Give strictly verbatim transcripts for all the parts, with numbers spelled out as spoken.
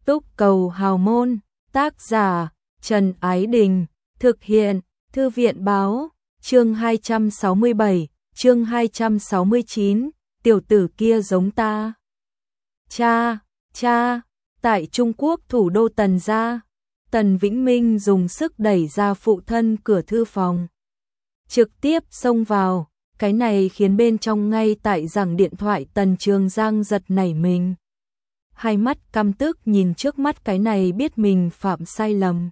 Túc Cầu Hào Môn, tác giả Trần Ái Đình, thực hiện Thư viện Báo, chương hai trăm sáu mươi bảy, chương hai trăm sáu mươi chín, tiểu tử kia giống ta. Cha, cha, tại Trung Quốc thủ đô Tần gia, Tần Vĩnh Minh dùng sức đẩy ra phụ thân cửa thư phòng, trực tiếp xông vào, cái này khiến bên trong ngay tại giảng điện thoại Tần Trường Giang giật nảy mình. Hai mắt căm tức nhìn trước mắt cái này biết mình phạm sai lầm.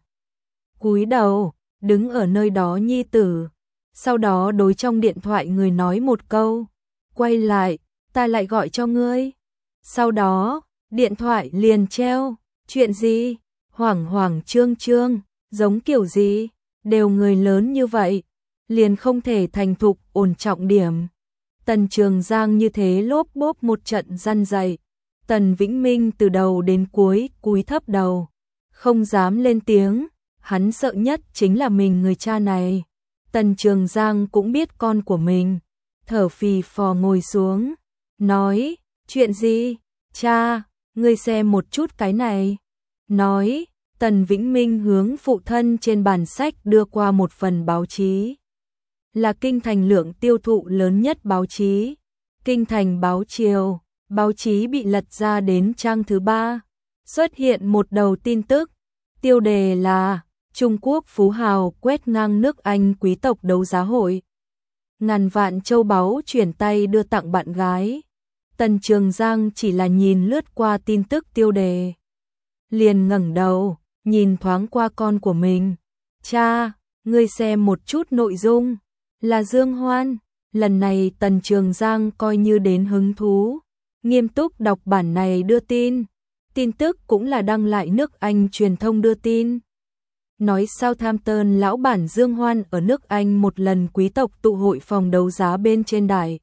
Cúi đầu, đứng ở nơi đó nhi tử, sau đó đối trong điện thoại người nói một câu, quay lại, ta lại gọi cho ngươi. Sau đó, điện thoại liền treo, chuyện gì, hoảng hoảng trương trương, giống kiểu gì, đều người lớn như vậy, liền không thể thành thục ổn trọng điểm. Tần Trường Giang như thế lốp bốp một trận răn dày. Tần Vĩnh Minh từ đầu đến cuối cúi thấp đầu, không dám lên tiếng, hắn sợ nhất chính là mình người cha này. Tần Trường Giang cũng biết con của mình, thở phì phò ngồi xuống, nói, chuyện gì, cha, ngươi xem một chút cái này. Nói, Tần Vĩnh Minh hướng phụ thân trên bàn sách đưa qua một phần báo chí. Là Kinh Thành lượng tiêu thụ lớn nhất báo chí, Kinh Thành Báo Chiều. Báo chí bị lật ra đến trang thứ ba, xuất hiện một đầu tin tức, tiêu đề là Trung Quốc phú hào quét ngang nước Anh quý tộc đấu giá hội. Ngàn vạn châu báu chuyển tay đưa tặng bạn gái. Tần Trường Giang chỉ là nhìn lướt qua tin tức tiêu đề, liền ngẩng đầu, nhìn thoáng qua con của mình. Cha, ngươi xem một chút nội dung, là Dương Hoan. Lần này Tần Trường Giang coi như đến hứng thú, nghiêm túc đọc bản này đưa tin. Tin tức cũng là đăng lại nước Anh truyền thông đưa tin. Nói Southampton lão bản Dương Hoan ở nước Anh một lần quý tộc tụ hội phòng đấu giá bên trên đài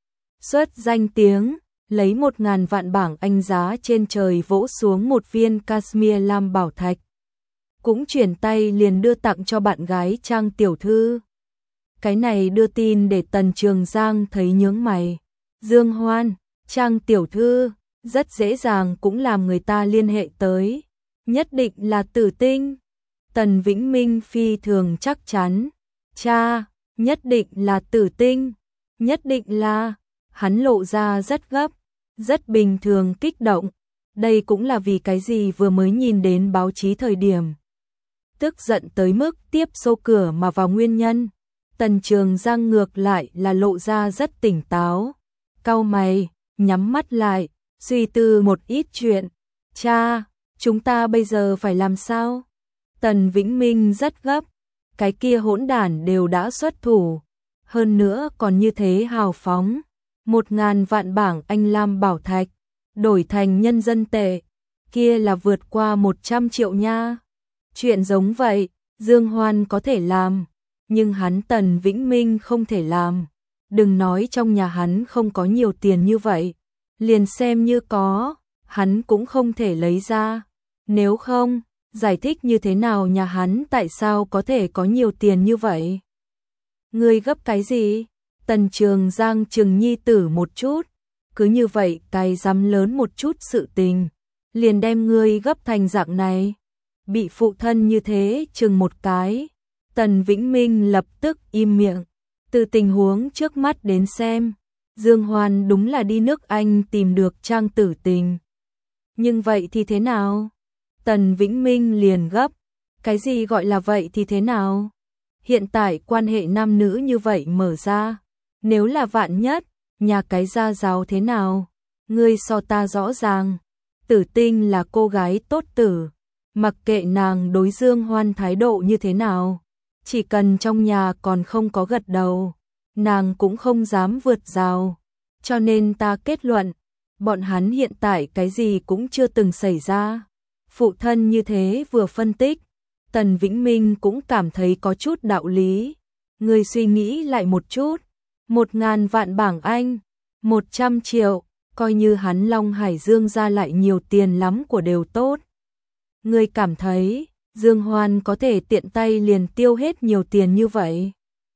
xuất danh tiếng, lấy một ngàn vạn bảng Anh giá trên trời vỗ xuống một viên Cashmere lam bảo thạch. Cũng chuyển tay liền đưa tặng cho bạn gái Trang tiểu thư. Cái này đưa tin để Tần Trường Giang thấy nhướng mày. Dương Hoan, Trang tiểu thư, rất dễ dàng cũng làm người ta liên hệ tới, nhất định là Tử Tinh. Tần Vĩnh Minh phi thường chắc chắn, cha, nhất định là Tử Tinh, nhất định là, hắn lộ ra rất gấp, rất bình thường kích động, đây cũng là vì cái gì vừa mới nhìn đến báo chí thời điểm. Tức giận tới mức tiếp xô cửa mà vào nguyên nhân. Tần Trường Giang ngược lại là lộ ra rất tỉnh táo, cau mày, nhắm mắt lại, suy tư một ít chuyện. Cha, chúng ta bây giờ phải làm sao? Tần Vĩnh Minh rất gấp, cái kia hỗn đản đều đã xuất thủ, hơn nữa còn như thế hào phóng, một ngàn vạn bảng Anh lam bảo thạch, đổi thành nhân dân tệ, kia là vượt qua một trăm triệu nha. Chuyện giống vậy, Dương Hoan có thể làm, nhưng hắn Tần Vĩnh Minh không thể làm. Đừng nói trong nhà hắn không có nhiều tiền như vậy, liền xem như có, hắn cũng không thể lấy ra. Nếu không, giải thích như thế nào nhà hắn tại sao có thể có nhiều tiền như vậy? Ngươi gấp cái gì? Tần Trường Giang chừng nhi tử một chút, cứ như vậy cái dám lớn một chút sự tình, liền đem ngươi gấp thành dạng này. Bị phụ thân như thế chừng một cái, Tần Vĩnh Minh lập tức im miệng. Từ tình huống trước mắt đến xem, Dương Hoan đúng là đi nước Anh tìm được Trang Tử Tình. Nhưng vậy thì thế nào? Tần Vĩnh Minh liền gấp. Cái gì gọi là vậy thì thế nào? Hiện tại quan hệ nam nữ như vậy mở ra. Nếu là vạn nhất, nhà cái gia giáo thế nào? Ngươi so ta rõ ràng. Tử Tinh là cô gái tốt tử. Mặc kệ nàng đối Dương Hoan thái độ như thế nào. Chỉ cần trong nhà còn không có gật đầu, nàng cũng không dám vượt rào. Cho nên ta kết luận, bọn hắn hiện tại cái gì cũng chưa từng xảy ra. Phụ thân như thế vừa phân tích, Tần Vĩnh Minh cũng cảm thấy có chút đạo lý. Người suy nghĩ lại một chút, một ngàn vạn bảng Anh, một trăm triệu, coi như hắn Long Hải Dương ra lại nhiều tiền lắm của đều tốt. Người cảm thấy Dương Hoan có thể tiện tay liền tiêu hết nhiều tiền như vậy?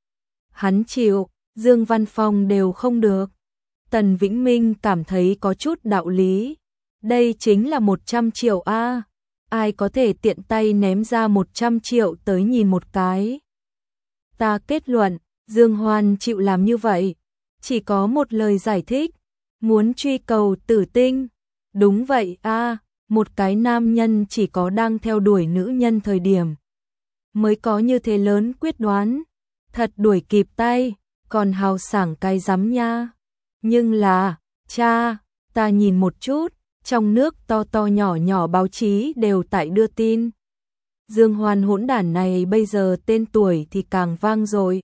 Hắn chịu, Dương Văn Phong đều không được. Tần Vĩnh Minh cảm thấy có chút đạo lý. Đây chính là một trăm triệu a. Ai có thể tiện tay ném ra một trăm triệu tới nhìn một cái. Ta kết luận, Dương Hoan chịu làm như vậy, chỉ có một lời giải thích, muốn truy cầu tử tinh. Đúng vậy a, một cái nam nhân chỉ có đang theo đuổi nữ nhân thời điểm mới có như thế lớn quyết đoán, thật đuổi kịp tay, còn hào sảng cái rắm nha. Nhưng là, cha, ta nhìn một chút, trong nước to to nhỏ nhỏ báo chí đều tại đưa tin. Dương Hoan hỗn đản này bây giờ tên tuổi thì càng vang rồi,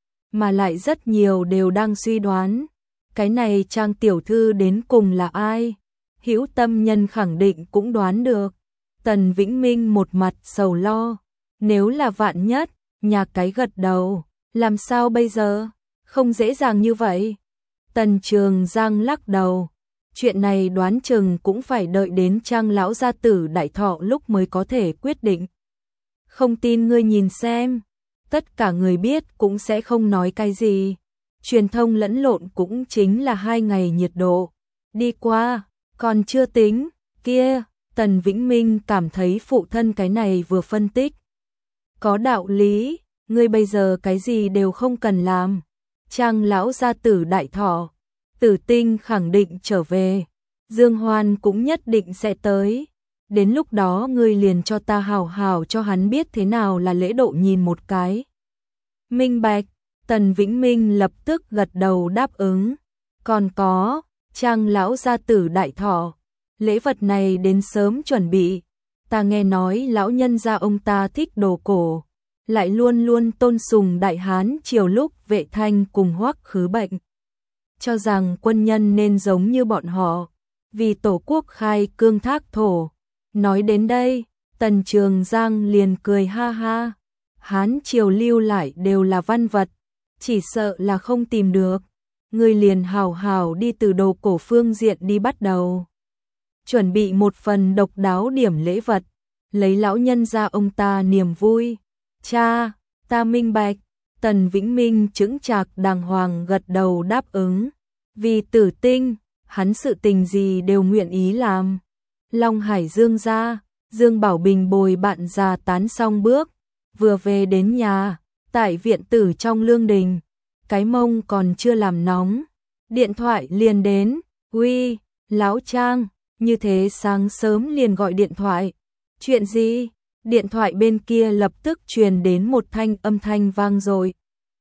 mà lại rất nhiều đều đang suy đoán, cái này Trang tiểu thư đến cùng là ai? Hữu tâm nhân khẳng định cũng đoán được. Tần Vĩnh Minh một mặt sầu lo, nếu là vạn nhất, nhà cái gật đầu, làm sao bây giờ? Không dễ dàng như vậy. Tần Trường Giang lắc đầu, chuyện này đoán chừng cũng phải đợi đến Trang lão gia tử đại thọ lúc mới có thể quyết định. Không tin ngươi nhìn xem, tất cả người biết cũng sẽ không nói cái gì. Truyền thông lẫn lộn cũng chính là hai ngày nhiệt độ. Đi qua, còn chưa tính, kia, Tần Vĩnh Minh cảm thấy phụ thân cái này vừa phân tích. Có đạo lý, ngươi bây giờ cái gì đều không cần làm. Trang lão gia tử đại thọ, tử tinh khẳng định trở về. Dương Hoan cũng nhất định sẽ tới. Đến lúc đó ngươi liền cho ta hào hào cho hắn biết thế nào là lễ độ nhìn một cái. Minh bạch, Tần Vĩnh Minh lập tức gật đầu đáp ứng. Còn có, Trang lão gia tử đại thọ, lễ vật này đến sớm chuẩn bị. Ta nghe nói lão nhân gia ông ta thích đồ cổ, lại luôn luôn tôn sùng đại hán triều lúc Vệ Thanh cùng Hoắc Khứ Bệnh. Cho rằng quân nhân nên giống như bọn họ, vì tổ quốc khai cương thác thổ. Nói đến đây, Tần Trường Giang liền cười ha ha. Hán triều lưu lại đều là văn vật, chỉ sợ là không tìm được. Người liền hào hào đi từ đồ cổ phương diện đi bắt đầu. Chuẩn bị một phần độc đáo điểm lễ vật, lấy lão nhân ra ông ta niềm vui. Cha, ta minh bạch. Tần Vĩnh Minh chững chạc đàng hoàng gật đầu đáp ứng. Vì tử tinh, hắn sự tình gì đều nguyện ý làm. Long Hải Dương ra, Dương Bảo Bình bồi bạn già tán xong bước, vừa về đến nhà, tại viện tử trong lương đình, cái mông còn chưa làm nóng, điện thoại liền đến. Uy, lão Trang, như thế sáng sớm liền gọi điện thoại. Chuyện gì? Điện thoại bên kia lập tức truyền đến một thanh âm thanh vang rồi.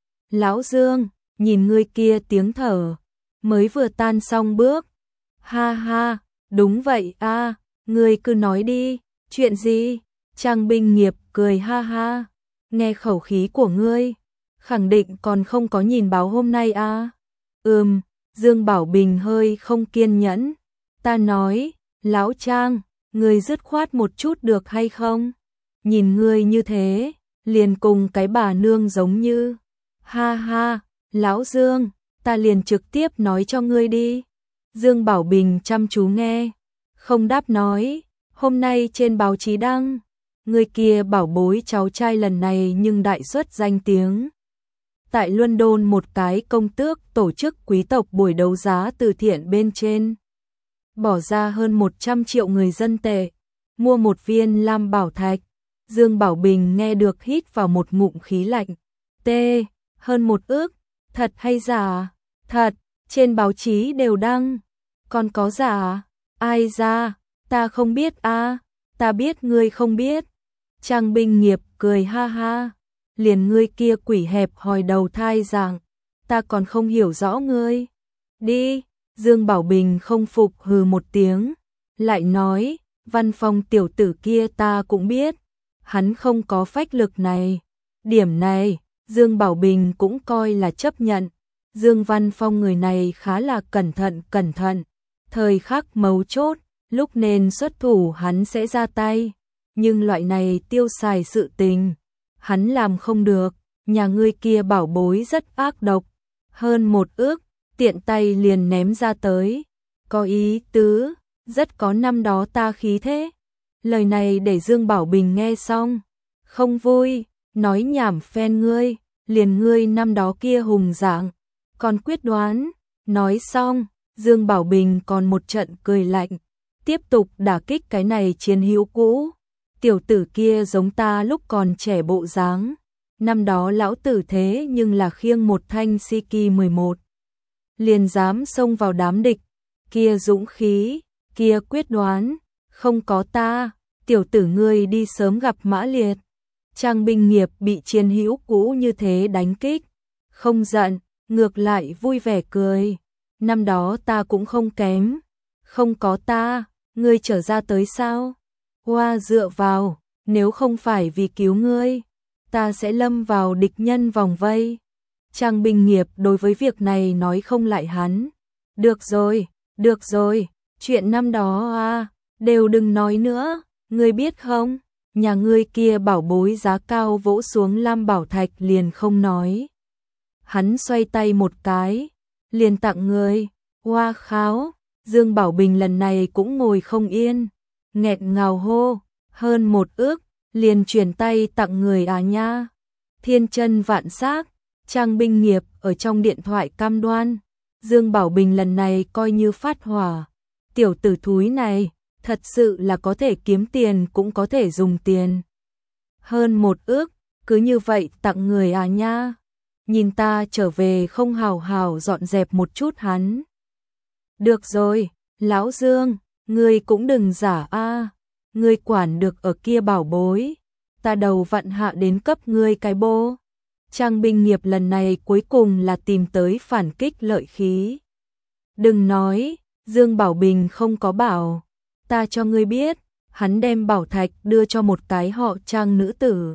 Lão Dương, nhìn ngươi kia tiếng thở, mới vừa tan xong bước. Ha ha, đúng vậy a, ngươi cứ nói đi, chuyện gì? Trang Binh Nghiệp cười ha ha, nghe khẩu khí của ngươi, khẳng định còn không có nhìn báo hôm nay a. Ừm, Dương Bảo Bình hơi không kiên nhẫn. Ta nói, lão Trang, ngươi dứt khoát một chút được hay không? Nhìn ngươi như thế, liền cùng cái bà nương giống như. Ha ha, lão Dương, ta liền trực tiếp nói cho ngươi đi. Dương Bảo Bình chăm chú nghe, không đáp nói, hôm nay trên báo chí đăng, người kia bảo bối cháu trai lần này nhưng đại xuất danh tiếng. Tại London một cái công tước tổ chức quý tộc buổi đấu giá từ thiện bên trên, bỏ ra hơn một trăm triệu người dân tệ, mua một viên lam bảo thạch. Dương Bảo Bình nghe được hít vào một ngụm khí lạnh. T, hơn một ước, thật hay giả? Thật, trên báo chí đều đăng. Còn có giả? Ai ra? Ta không biết a, ta biết ngươi không biết. Trang Binh Nghiệp cười ha ha, liền ngươi kia quỷ hẹp hòi đầu thai dạng, ta còn không hiểu rõ ngươi. Đi, Dương Bảo Bình không phục hừ một tiếng, lại nói, Văn Phong tiểu tử kia ta cũng biết, hắn không có phách lực này. Điểm này, Dương Bảo Bình cũng coi là chấp nhận. Dương Văn Phong người này khá là cẩn thận cẩn thận, thời khắc mấu chốt, lúc nên xuất thủ hắn sẽ ra tay, nhưng loại này tiêu xài sự tình, hắn làm không được. Nhà ngươi kia bảo bối rất ác độc, hơn một ước, tiện tay liền ném ra tới, có ý tứ, rất có năm đó ta khí thế. Lời này để Dương Bảo Bình nghe xong, không vui, nói nhảm phen ngươi, liền ngươi năm đó kia hùng dạng, còn quyết đoán. Nói xong, Dương Bảo Bình còn một trận cười lạnh, tiếp tục đả kích cái này chiến hữu cũ. Tiểu tử kia giống ta lúc còn trẻ bộ dáng. Năm đó lão tử thế nhưng là khiêng một thanh Siki mười một. Liền dám xông vào đám địch. Kia dũng khí, kia quyết đoán. Không có ta, tiểu tử ngươi đi sớm gặp Mã Liệt. Trang Binh Nghiệp bị chiến hữu cũ như thế đánh kích. Không giận, ngược lại vui vẻ cười. Năm đó ta cũng không kém. Không có ta, ngươi trở ra tới sao? Hoa dựa vào, nếu không phải vì cứu ngươi, ta sẽ lâm vào địch nhân vòng vây. Trang Binh Nghiệp đối với việc này nói không lại hắn. Được rồi, được rồi, chuyện năm đó à, đều đừng nói nữa, ngươi biết không? Nhà ngươi kia bảo bối giá cao vỗ xuống Lam Bảo Thạch liền không nói. Hắn xoay tay một cái, liền tặng ngươi. Hoa kháo, Dương Bảo Bình lần này cũng ngồi không yên, nghẹn ngào hô, hơn một ước, liền chuyển tay tặng người à nha. Thiên chân vạn xác, Trang Binh Nghiệp ở trong điện thoại cam đoan, Dương Bảo Bình lần này coi như phát hỏa. Tiểu tử thúi này, thật sự là có thể kiếm tiền cũng có thể dùng tiền. Hơn một ước, cứ như vậy tặng người à nha. Nhìn ta trở về không hào hào dọn dẹp một chút hắn. Được rồi, lão Dương, ngươi cũng đừng giả a, ngươi quản được ở kia bảo bối, ta đầu vặn hạ đến cấp ngươi cái bô. Trang Binh Nghiệp lần này cuối cùng là tìm tới phản kích lợi khí. Đừng nói, Dương Bảo Bình không có bảo, ta cho ngươi biết, hắn đem bảo thạch đưa cho một cái họ Trang nữ tử.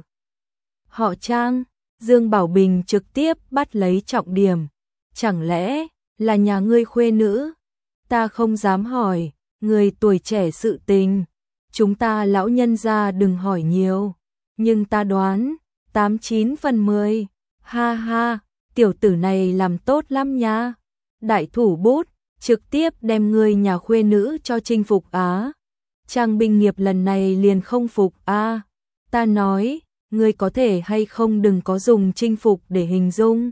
Họ Trang, Dương Bảo Bình trực tiếp bắt lấy trọng điểm, chẳng lẽ là nhà ngươi khuê nữ? Ta không dám hỏi, người tuổi trẻ sự tình, chúng ta lão nhân gia đừng hỏi nhiều, nhưng ta đoán, tám chín phần mười, ha ha, tiểu tử này làm tốt lắm nha. Đại thủ bút, trực tiếp đem ngươi nhà khuê nữ cho chinh phục á. Trang Binh Nghiệp lần này liền không phục a, ta nói, ngươi có thể hay không đừng có dùng chinh phục để hình dung.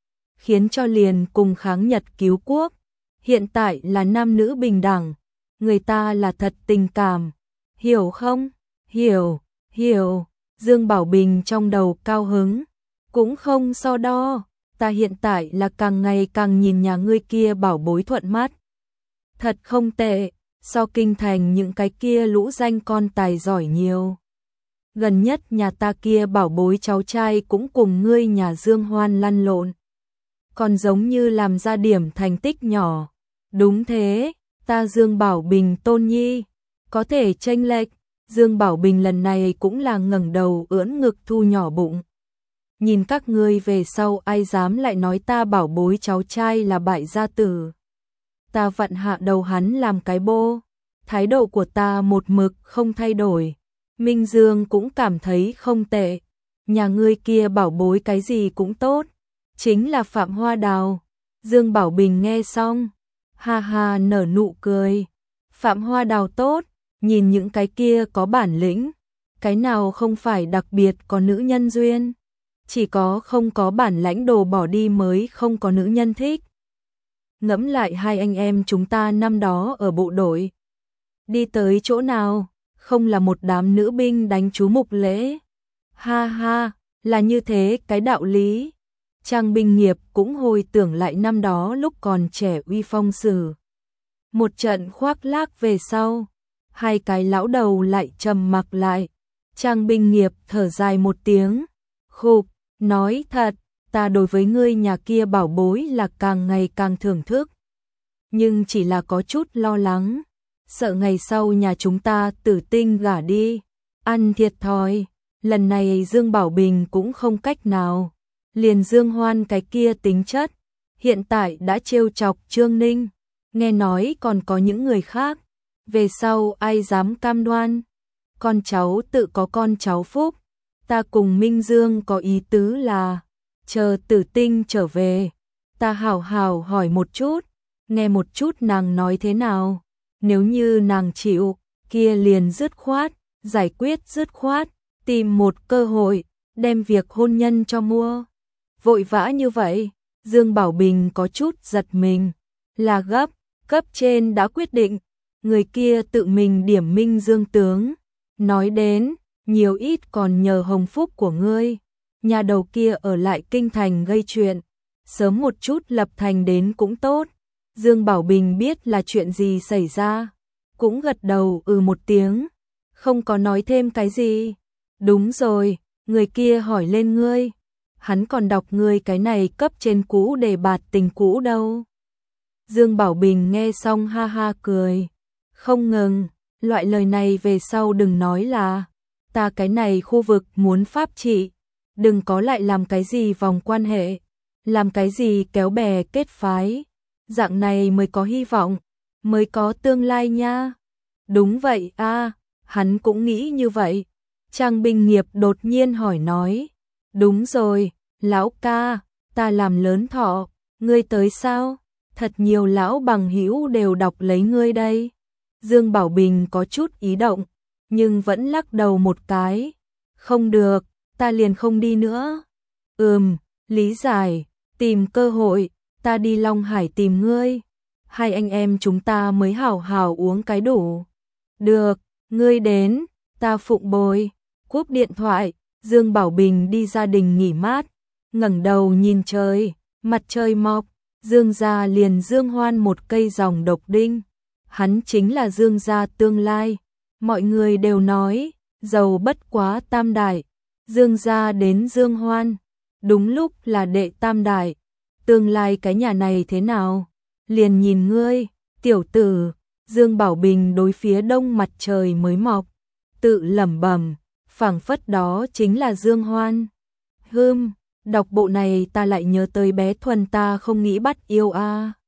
Khiến cho liền cùng kháng Nhật cứu quốc. Hiện tại là nam nữ bình đẳng, người ta là thật tình cảm, hiểu không? Hiểu, hiểu, Dương Bảo Bình trong đầu cao hứng, cũng không so đo, ta hiện tại là càng ngày càng nhìn nhà ngươi kia bảo bối thuận mắt. Thật không tệ, so kinh thành những cái kia lũ danh con tài giỏi nhiều. Gần nhất nhà ta kia bảo bối cháu trai cũng cùng ngươi nhà Dương Hoan lăn lộn. Còn giống như làm ra điểm thành tích nhỏ. Đúng thế, ta Dương Bảo Bình tôn nhi, có thể chênh lệch. Dương Bảo Bình lần này cũng là ngẩng đầu ưỡn ngực thu nhỏ bụng. Nhìn các ngươi về sau ai dám lại nói ta bảo bối cháu trai là bại gia tử. Ta vặn hạ đầu hắn làm cái bô. Thái độ của ta một mực không thay đổi. Minh Dương cũng cảm thấy không tệ. Nhà ngươi kia bảo bối cái gì cũng tốt. Chính là Phạm Hoa Đào. Dương Bảo Bình nghe xong, ha ha nở nụ cười. Phạm Hoa Đào tốt, nhìn những cái kia có bản lĩnh. Cái nào không phải đặc biệt có nữ nhân duyên. Chỉ có không có bản lãnh đồ bỏ đi mới không có nữ nhân thích. Ngẫm lại hai anh em chúng ta năm đó ở bộ đội. Đi tới chỗ nào, không là một đám nữ binh đánh chú mục lễ. Ha ha, là như thế cái đạo lý. Trang Binh Nghiệp cũng hồi tưởng lại năm đó lúc còn trẻ uy phong sử. Một trận khoác lác về sau, hai cái lão đầu lại trầm mặc lại. Trang Binh Nghiệp thở dài một tiếng, khục, nói thật, ta đối với ngươi nhà kia bảo bối là càng ngày càng thưởng thức. Nhưng chỉ là có chút lo lắng, sợ ngày sau nhà chúng ta tử tinh gả đi, ăn thiệt thòi. Lần này Dương Bảo Bình cũng không cách nào. Liền Dương Hoan cái kia tính chất, hiện tại đã trêu chọc Trương Ninh, nghe nói còn có những người khác, về sau ai dám cam đoan. Con cháu tự có con cháu phúc, ta cùng Minh Dương có ý tứ là, chờ tử tinh trở về, ta hảo hảo hỏi một chút, nghe một chút nàng nói thế nào, nếu như nàng chịu, kia liền dứt khoát, giải quyết dứt khoát, tìm một cơ hội, đem việc hôn nhân cho mua. Vội vã như vậy, Dương Bảo Bình có chút giật mình, là gấp, cấp trên đã quyết định, người kia tự mình điểm minh dương tướng, nói đến, nhiều ít còn nhờ hồng phúc của ngươi, nhà đầu kia ở lại kinh thành gây chuyện, sớm một chút lập thành đến cũng tốt. Dương Bảo Bình biết là chuyện gì xảy ra, cũng gật đầu ừ một tiếng, không có nói thêm cái gì. Đúng rồi, người kia hỏi lên ngươi, hắn còn đọc ngươi cái này cấp trên cũ để bạt tình cũ đâu. Dương Bảo Bình nghe xong ha ha cười, không ngừng, loại lời này về sau đừng nói là, ta cái này khu vực muốn pháp trị, đừng có lại làm cái gì vòng quan hệ, làm cái gì kéo bè kết phái, dạng này mới có hy vọng, mới có tương lai nha. Đúng vậy a, hắn cũng nghĩ như vậy. Trang Bình Nghiệp đột nhiên hỏi nói, đúng rồi, lão ca, ta làm lớn thọ, ngươi tới sao? Thật nhiều lão bằng hữu đều đọc lấy ngươi đây. Dương Bảo Bình có chút ý động, nhưng vẫn lắc đầu một cái, không được, ta liền không đi nữa. Ừm, lý giải, tìm cơ hội, ta đi Long Hải tìm ngươi, hai anh em chúng ta mới hảo hảo uống cái đủ. Được, ngươi đến, ta phụng bồi. Cúp điện thoại, Dương Bảo Bình đi gia đình nghỉ mát, ngẩng đầu nhìn trời, mặt trời mọc, Dương gia liền dương hoan một cây dòng độc đinh. Hắn chính là Dương gia tương lai. Mọi người đều nói, giàu bất quá tam đại, Dương gia đến Dương hoan, đúng lúc là đệ tam đại. Tương lai cái nhà này thế nào? Liền nhìn ngươi, tiểu tử. Dương Bảo Bình đối phía đông mặt trời mới mọc, tự lẩm bẩm, phảng phất đó chính là Dương Hoan. Hừm, đọc bộ này ta lại nhớ tới bé Thuần ta không nghĩ bắt yêu a.